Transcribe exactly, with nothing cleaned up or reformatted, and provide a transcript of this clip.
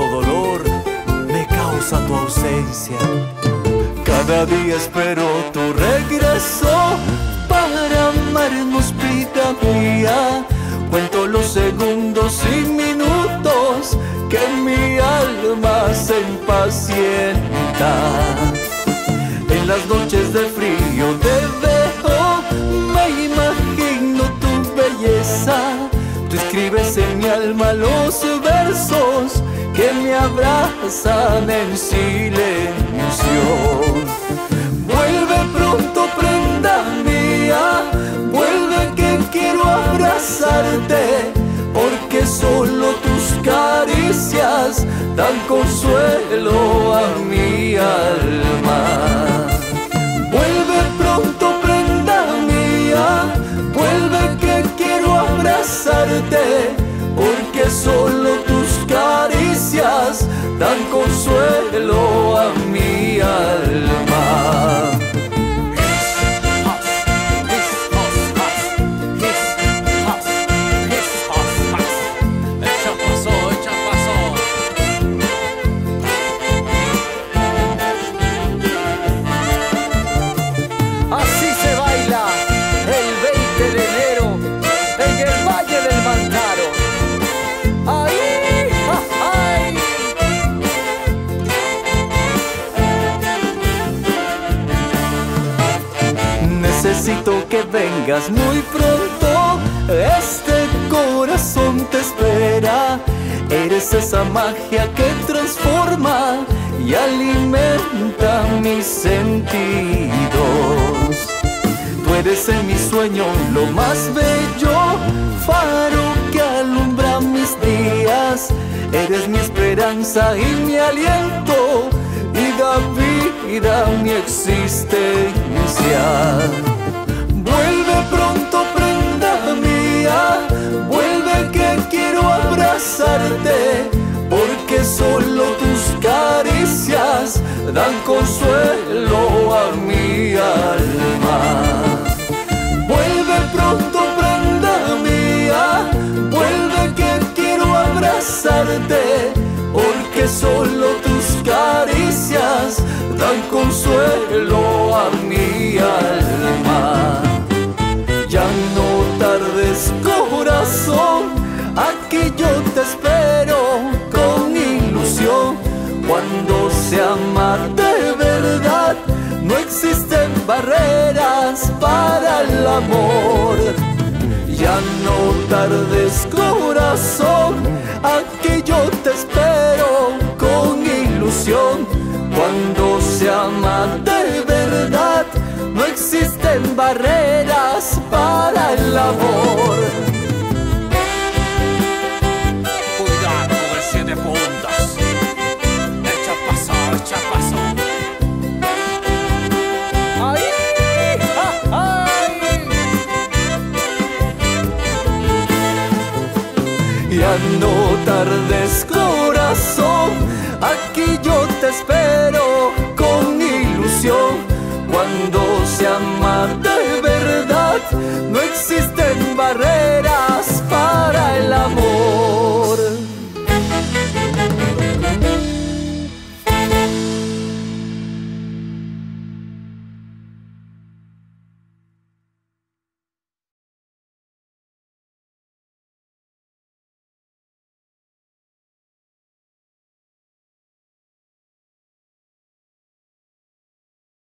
dolor me causa tu ausencia. Cada día espero tu regreso para amarnos, vida mía. Cuento los segundos y minutos que mi alma se impacienta. En las noches de frío te veo, me imagino tu belleza. Tú escribes en mi alma los versos que me abrazan en silencio. Vuelve pronto, prenda mía, vuelve que quiero abrazarte, porque solo tus caricias dan consuelo a mi alma. Vuelve pronto, prenda mía, vuelve que quiero abrazarte, porque solo tus caricias dan consuelo a mi alma. Así se baila el veinte de enero en el Valle del Mantaro. ¡Ay! ¡Ay! Necesito que vengas muy pronto, este corazón te espera. Eres esa magia que transforma y alimenta mis sentidos. Tú eres en mi sueño lo más bello, faro que alumbra mis días. Eres mi esperanza y mi aliento, y da vida a mi existencia. Vuelve pronto, prenda mía, vuelve que quiero abrazarte, porque solo tus caricias dan consuelo a mi alma. Vuelve pronto, prenda mía, vuelve que quiero abrazarte, porque solo tus caricias dan consuelo a mi alma. Ya no tardes, corazón, aquí yo te espero con ilusión. Cuando se ama de verdad, no existen barreras para el amor. Ya no tardes, corazón, aquí yo te espero con ilusión. Cuando se ama de verdad, no existen barreras para el amor. Cuidado con el siete puntas. Echa paso, echa paso. ¡Ay! ¡Ay! Ya no tardes, corazón, aquí yo te espero con ilusión. Cuando se ama de verdad, no existe